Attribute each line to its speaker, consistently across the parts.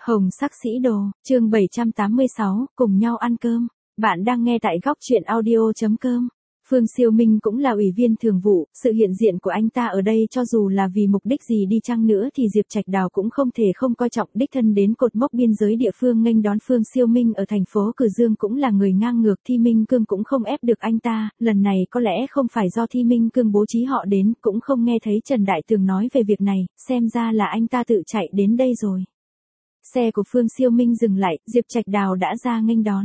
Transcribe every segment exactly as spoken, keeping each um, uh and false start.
Speaker 1: Hồng sắc sĩ đồ, chương bảy trăm tám mươi sáu, cùng nhau ăn cơm. Bạn đang nghe tại góc truyện audio chấm com. Phương Siêu Minh cũng là ủy viên thường vụ, sự hiện diện của anh ta ở đây cho dù là vì mục đích gì đi chăng nữa thì Diệp Trạch Đào cũng không thể không coi trọng. Đích thân đến cột mốc biên giới địa phương nghênh đón Phương Siêu Minh ở thành phố Cử Dương cũng là người ngang ngược. Thi Minh Cương cũng không ép được anh ta, lần này có lẽ không phải do Thi Minh Cương bố trí họ đến, cũng không nghe thấy Trần Đại Tường nói về việc này, xem ra là anh ta tự chạy đến đây rồi. Xe của Phương Siêu Minh dừng lại, Diệp Trạch Đào đã ra nghênh đón.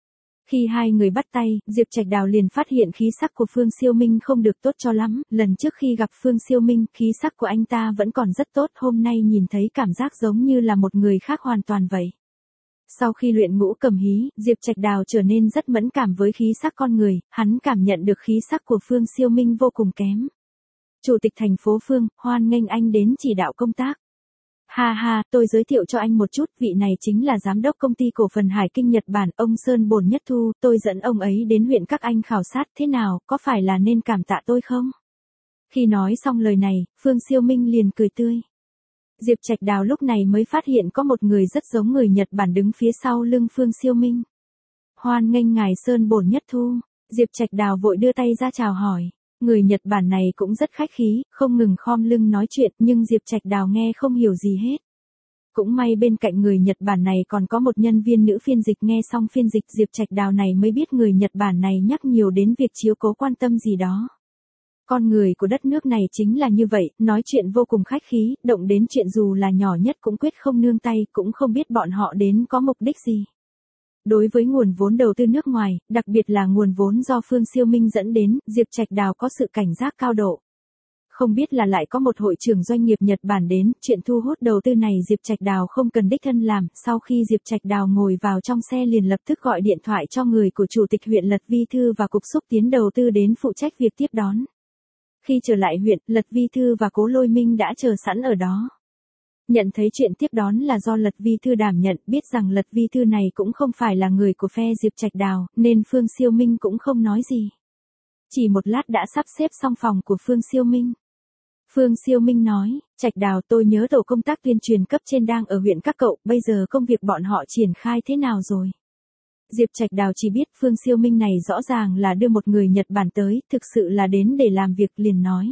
Speaker 1: Khi hai người bắt tay, Diệp Trạch Đào liền phát hiện khí sắc của Phương Siêu Minh không được tốt cho lắm, lần trước khi gặp Phương Siêu Minh, khí sắc của anh ta vẫn còn rất tốt, hôm nay nhìn thấy cảm giác giống như là một người khác hoàn toàn vậy. Sau khi luyện ngũ cầm hí, Diệp Trạch Đào trở nên rất mẫn cảm với khí sắc con người, hắn cảm nhận được khí sắc của Phương Siêu Minh vô cùng kém. Chủ tịch thành phố Phương, hoan nghênh anh đến chỉ đạo công tác. Ha ha, tôi giới thiệu cho anh một chút, vị này chính là giám đốc công ty cổ phần Hải Kinh Nhật Bản, ông Sơn Bồn Nhất Thu, tôi dẫn ông ấy đến huyện các anh khảo sát, thế nào, có phải là nên cảm tạ tôi không? Khi nói xong lời này, Phương Siêu Minh liền cười tươi. Diệp Trạch Đào lúc này mới phát hiện có một người rất giống người Nhật Bản đứng phía sau lưng Phương Siêu Minh. Hoan nghênh ngài Sơn Bồn Nhất Thu, Diệp Trạch Đào vội đưa tay ra chào hỏi. Người Nhật Bản này cũng rất khách khí, không ngừng khom lưng nói chuyện, nhưng Diệp Trạch Đào nghe không hiểu gì hết. Cũng may bên cạnh người Nhật Bản này còn có một nhân viên nữ phiên dịch, nghe xong phiên dịch Diệp Trạch Đào này mới biết người Nhật Bản này nhắc nhiều đến việc chiếu cố quan tâm gì đó. Con người của đất nước này chính là như vậy, nói chuyện vô cùng khách khí, động đến chuyện dù là nhỏ nhất cũng quyết không nương tay, cũng không biết bọn họ đến có mục đích gì. Đối với nguồn vốn đầu tư nước ngoài, đặc biệt là nguồn vốn do Phương Siêu Minh dẫn đến, Diệp Trạch Đào có sự cảnh giác cao độ. Không biết là lại có một hội trưởng doanh nghiệp Nhật Bản đến, chuyện thu hút đầu tư này Diệp Trạch Đào không cần đích thân làm, sau khi Diệp Trạch Đào ngồi vào trong xe liền lập tức gọi điện thoại cho người của Chủ tịch huyện Lật Vi Thư và Cục Xúc Tiến Đầu tư đến phụ trách việc tiếp đón. Khi trở lại huyện, Lật Vi Thư và Cố Lôi Minh đã chờ sẵn ở đó. Nhận thấy chuyện tiếp đón là do Lật Vi Thư đảm nhận, biết rằng Lật Vi Thư này cũng không phải là người của phe Diệp Trạch Đào, nên Phương Siêu Minh cũng không nói gì. Chỉ một lát đã sắp xếp xong phòng của Phương Siêu Minh. Phương Siêu Minh nói, Trạch Đào, tôi nhớ tổ công tác tuyên truyền cấp trên đang ở huyện các cậu, bây giờ công việc bọn họ triển khai thế nào rồi? Diệp Trạch Đào chỉ biết Phương Siêu Minh này rõ ràng là đưa một người Nhật Bản tới, thực sự là đến để làm việc, liền nói.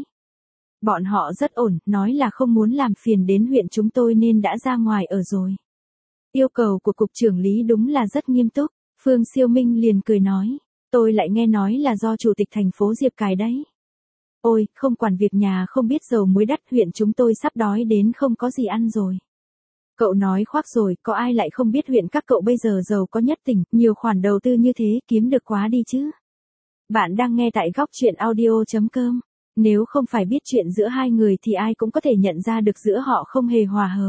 Speaker 1: Bọn họ rất ổn, nói là không muốn làm phiền đến huyện chúng tôi nên đã ra ngoài ở rồi. Yêu cầu của cục trưởng lý đúng là rất nghiêm túc, Phương Siêu Minh liền cười nói, tôi lại nghe nói là do chủ tịch thành phố Diệp cài đấy. Ôi, không quản việc nhà không biết dầu muối đắt, huyện chúng tôi sắp đói đến không có gì ăn rồi. Cậu nói khoác rồi, có ai lại không biết huyện các cậu bây giờ giàu có nhất tỉnh, nhiều khoản đầu tư như thế kiếm được quá đi chứ. Bạn đang nghe tại góc truyện audio chấm com. Nếu không phải biết chuyện giữa hai người thì ai cũng có thể nhận ra được giữa họ không hề hòa hợp.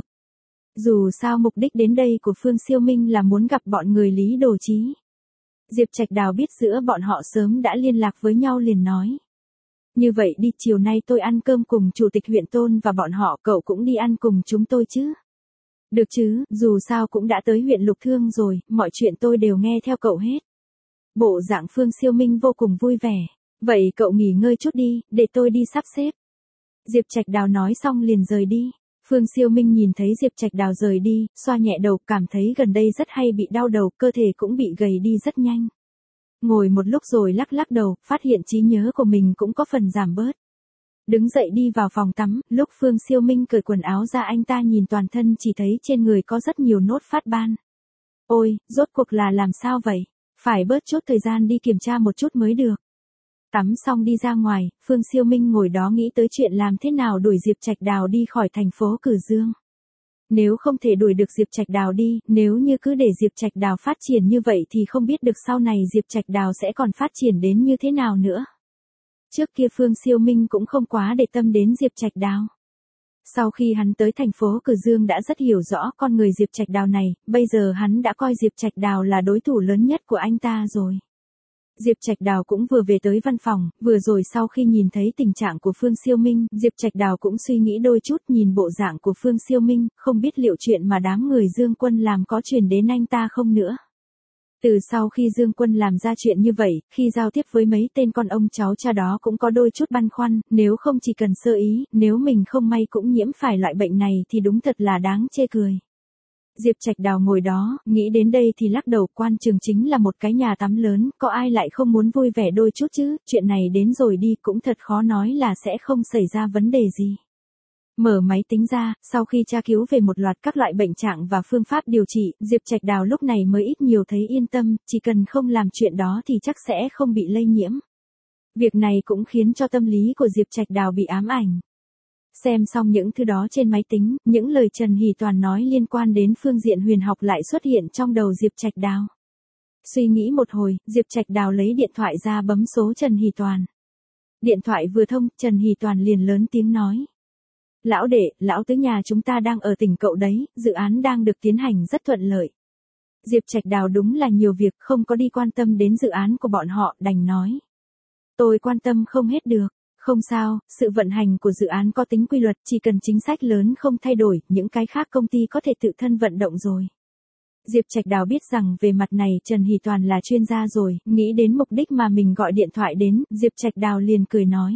Speaker 1: Dù sao mục đích đến đây của Phương Siêu Minh là muốn gặp bọn người Lý Đồ Chí. Diệp Trạch Đào biết giữa bọn họ sớm đã liên lạc với nhau liền nói. Như vậy đi, chiều nay tôi ăn cơm cùng chủ tịch huyện Tôn và bọn họ, cậu cũng đi ăn cùng chúng tôi chứ. Được chứ, dù sao cũng đã tới huyện Lục Thương rồi, mọi chuyện tôi đều nghe theo cậu hết. Bộ dạng Phương Siêu Minh vô cùng vui vẻ. Vậy cậu nghỉ ngơi chút đi, để tôi đi sắp xếp. Diệp Trạch Đào nói xong liền rời đi. Phương Siêu Minh nhìn thấy Diệp Trạch Đào rời đi, xoa nhẹ đầu, cảm thấy gần đây rất hay bị đau đầu, cơ thể cũng bị gầy đi rất nhanh. Ngồi một lúc rồi lắc lắc đầu, phát hiện trí nhớ của mình cũng có phần giảm bớt. Đứng dậy đi vào phòng tắm, lúc Phương Siêu Minh cởi quần áo ra anh ta nhìn toàn thân chỉ thấy trên người có rất nhiều nốt phát ban. Ôi, rốt cuộc là làm sao vậy? Phải bớt chút thời gian đi kiểm tra một chút mới được. Tắm xong đi ra ngoài, Phương Siêu Minh ngồi đó nghĩ tới chuyện làm thế nào đuổi Diệp Trạch Đào đi khỏi thành phố Cử Dương. Nếu không thể đuổi được Diệp Trạch Đào đi, nếu như cứ để Diệp Trạch Đào phát triển như vậy thì không biết được sau này Diệp Trạch Đào sẽ còn phát triển đến như thế nào nữa. Trước kia Phương Siêu Minh cũng không quá để tâm đến Diệp Trạch Đào. Sau khi hắn tới thành phố Cử Dương đã rất hiểu rõ con người Diệp Trạch Đào này, bây giờ hắn đã coi Diệp Trạch Đào là đối thủ lớn nhất của anh ta rồi. Diệp Trạch Đào cũng vừa về tới văn phòng, vừa rồi sau khi nhìn thấy tình trạng của Phương Siêu Minh, Diệp Trạch Đào cũng suy nghĩ đôi chút, nhìn bộ dạng của Phương Siêu Minh, không biết liệu chuyện mà đám người Dương Quân làm có truyền đến anh ta không nữa. Từ sau khi Dương Quân làm ra chuyện như vậy, khi giao tiếp với mấy tên con ông cháu cha đó cũng có đôi chút băn khoăn, nếu không chỉ cần sơ ý, nếu mình không may cũng nhiễm phải loại bệnh này thì đúng thật là đáng chê cười. Diệp Trạch Đào ngồi đó, nghĩ đến đây thì lắc đầu, quan trường chính là một cái nhà tắm lớn, có ai lại không muốn vui vẻ đôi chút chứ, chuyện này đến rồi đi cũng thật khó nói là sẽ không xảy ra vấn đề gì. Mở máy tính ra, sau khi tra cứu về một loạt các loại bệnh trạng và phương pháp điều trị, Diệp Trạch Đào lúc này mới ít nhiều thấy yên tâm, chỉ cần không làm chuyện đó thì chắc sẽ không bị lây nhiễm. Việc này cũng khiến cho tâm lý của Diệp Trạch Đào bị ám ảnh. Xem xong những thứ đó trên máy tính, những lời Trần Hỷ Toàn nói liên quan đến phương diện huyền học lại xuất hiện trong đầu Diệp Trạch Đào. Suy nghĩ một hồi, Diệp Trạch Đào lấy điện thoại ra bấm số Trần Hỷ Toàn. Điện thoại vừa thông, Trần Hỷ Toàn liền lớn tiếng nói. Lão đệ, lão tứ nhà chúng ta đang ở tỉnh cậu đấy, dự án đang được tiến hành rất thuận lợi. Diệp Trạch Đào đúng là nhiều việc, không có đi quan tâm đến dự án của bọn họ, đành nói. Tôi quan tâm không hết được. Không sao, sự vận hành của dự án có tính quy luật, chỉ cần chính sách lớn không thay đổi, những cái khác công ty có thể tự thân vận động rồi. Diệp Trạch Đào biết rằng về mặt này Trần Hỷ Toàn là chuyên gia rồi, nghĩ đến mục đích mà mình gọi điện thoại đến, Diệp Trạch Đào liền cười nói.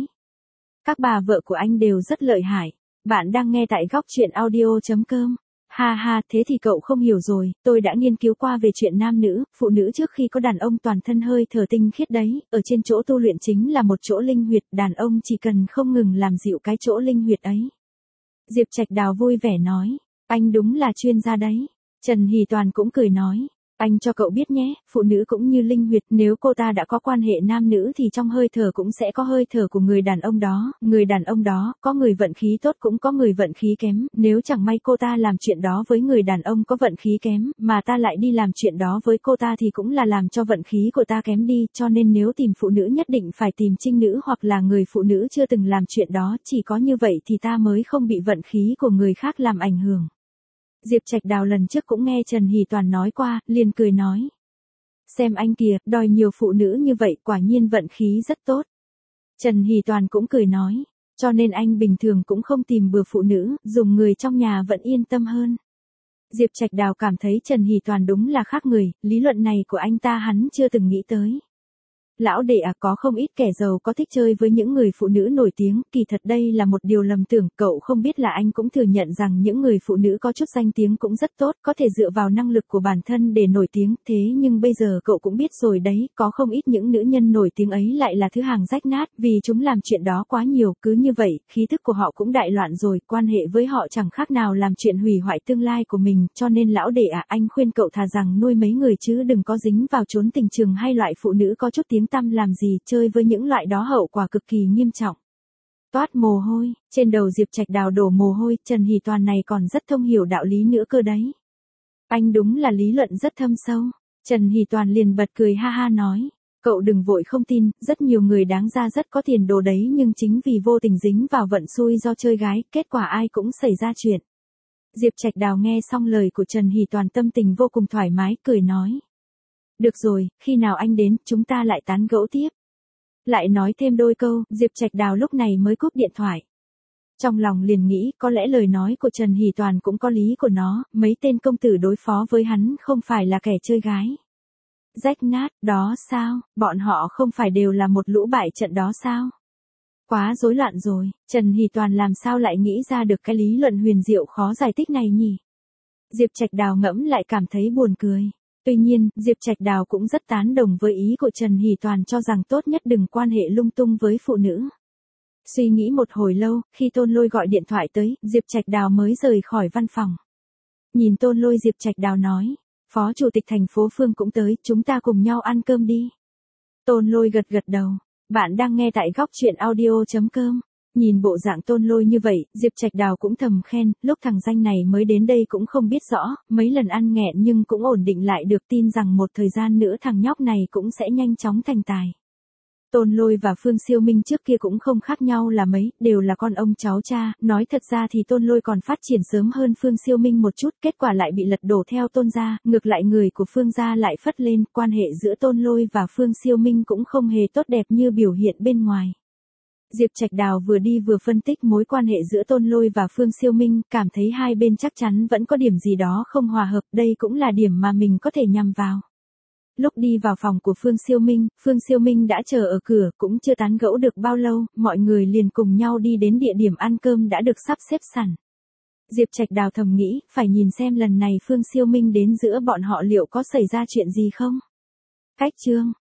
Speaker 1: Các bà vợ của anh đều rất lợi hại. Bạn đang nghe tại góc truyện audio chấm com. Ha ha, thế thì cậu không hiểu rồi, tôi đã nghiên cứu qua về chuyện nam nữ, phụ nữ trước khi có đàn ông toàn thân hơi thở tinh khiết đấy, ở trên chỗ tu luyện chính là một chỗ linh huyệt, đàn ông chỉ cần không ngừng làm dịu cái chỗ linh huyệt ấy. Diệp Trạch Đào vui vẻ nói, anh đúng là chuyên gia đấy. Trần Hỷ Toàn cũng cười nói, anh cho cậu biết nhé, phụ nữ cũng như linh huyệt, nếu cô ta đã có quan hệ nam nữ thì trong hơi thở cũng sẽ có hơi thở của người đàn ông đó, người đàn ông đó, có người vận khí tốt cũng có người vận khí kém, nếu chẳng may cô ta làm chuyện đó với người đàn ông có vận khí kém, mà ta lại đi làm chuyện đó với cô ta thì cũng là làm cho vận khí của ta kém đi, cho nên nếu tìm phụ nữ nhất định phải tìm trinh nữ hoặc là người phụ nữ chưa từng làm chuyện đó, chỉ có như vậy thì ta mới không bị vận khí của người khác làm ảnh hưởng. Diệp Trạch Đào lần trước cũng nghe Trần Hỷ Toàn nói qua, liền cười nói. Xem anh kìa, đòi nhiều phụ nữ như vậy quả nhiên vận khí rất tốt. Trần Hỷ Toàn cũng cười nói, cho nên anh bình thường cũng không tìm bừa phụ nữ, dùng người trong nhà vẫn yên tâm hơn. Diệp Trạch Đào cảm thấy Trần Hỷ Toàn đúng là khác người, lý luận này của anh ta hắn chưa từng nghĩ tới. Lão đệ à, có không ít kẻ giàu có thích chơi với những người phụ nữ nổi tiếng, kỳ thật đây là một điều lầm tưởng, cậu không biết là anh cũng thừa nhận rằng những người phụ nữ có chút danh tiếng cũng rất tốt, có thể dựa vào năng lực của bản thân để nổi tiếng, thế nhưng bây giờ cậu cũng biết rồi đấy, có không ít những nữ nhân nổi tiếng ấy lại là thứ hàng rách nát, vì chúng làm chuyện đó quá nhiều, cứ như vậy, khí thức của họ cũng đại loạn rồi, quan hệ với họ chẳng khác nào làm chuyện hủy hoại tương lai của mình, cho nên lão đệ à, anh khuyên cậu thà rằng nuôi mấy người chứ đừng có dính vào trốn tình trường hay loại phụ nữ có chút tiếng tăm làm gì, chơi với những loại đó hậu quả cực kỳ nghiêm trọng. Toát mồ hôi, trên đầu Diệp Trạch Đào đổ mồ hôi, Trần Hỷ Toàn này còn rất thông hiểu đạo lý nữa cơ đấy. Anh đúng là lý luận rất thâm sâu. Trần Hỷ Toàn liền bật cười ha ha nói, cậu đừng vội không tin, rất nhiều người đáng ra rất có tiền đồ đấy nhưng chính vì vô tình dính vào vận xui do chơi gái, kết quả ai cũng xảy ra chuyện. Diệp Trạch Đào nghe xong lời của Trần Hỷ Toàn tâm tình vô cùng thoải mái, cười nói. Được rồi, khi nào anh đến, chúng ta lại tán gẫu tiếp. Lại nói thêm đôi câu, Diệp Trạch Đào lúc này mới cúp điện thoại. Trong lòng liền nghĩ, có lẽ lời nói của Trần Hỷ Toàn cũng có lý của nó, mấy tên công tử đối phó với hắn không phải là kẻ chơi gái. Rách nát, đó sao, bọn họ không phải đều là một lũ bại trận đó sao? Quá rối loạn rồi, Trần Hỷ Toàn làm sao lại nghĩ ra được cái lý luận huyền diệu khó giải thích này nhỉ? Diệp Trạch Đào ngẫm lại cảm thấy buồn cười. Tuy nhiên, Diệp Trạch Đào cũng rất tán đồng với ý của Trần Hỷ Toàn cho rằng tốt nhất đừng quan hệ lung tung với phụ nữ. Suy nghĩ một hồi lâu, khi Tôn Lôi gọi điện thoại tới, Diệp Trạch Đào mới rời khỏi văn phòng. Nhìn Tôn Lôi, Diệp Trạch Đào nói, Phó Chủ tịch thành phố Phương cũng tới, chúng ta cùng nhau ăn cơm đi. Tôn Lôi gật gật đầu, bạn đang nghe tại góc truyện audio chấm com. Nhìn bộ dạng Tôn Lôi như vậy, Diệp Trạch Đào cũng thầm khen, lúc thằng danh này mới đến đây cũng không biết rõ, mấy lần ăn nghẹn nhưng cũng ổn định lại được, tin rằng một thời gian nữa thằng nhóc này cũng sẽ nhanh chóng thành tài. Tôn Lôi và Phương Siêu Minh trước kia cũng không khác nhau là mấy, đều là con ông cháu cha, nói thật ra thì Tôn Lôi còn phát triển sớm hơn Phương Siêu Minh một chút, kết quả lại bị lật đổ theo Tôn gia, ngược lại người của Phương gia lại phất lên, quan hệ giữa Tôn Lôi và Phương Siêu Minh cũng không hề tốt đẹp như biểu hiện bên ngoài. Diệp Trạch Đào vừa đi vừa phân tích mối quan hệ giữa Tôn Lôi và Phương Siêu Minh, cảm thấy hai bên chắc chắn vẫn có điểm gì đó không hòa hợp, đây cũng là điểm mà mình có thể nhằm vào. Lúc đi vào phòng của Phương Siêu Minh, Phương Siêu Minh đã chờ ở cửa, cũng chưa tán gẫu được bao lâu, mọi người liền cùng nhau đi đến địa điểm ăn cơm đã được sắp xếp sẵn. Diệp Trạch Đào thầm nghĩ, phải nhìn xem lần này Phương Siêu Minh đến giữa bọn họ liệu có xảy ra chuyện gì không. Cách chương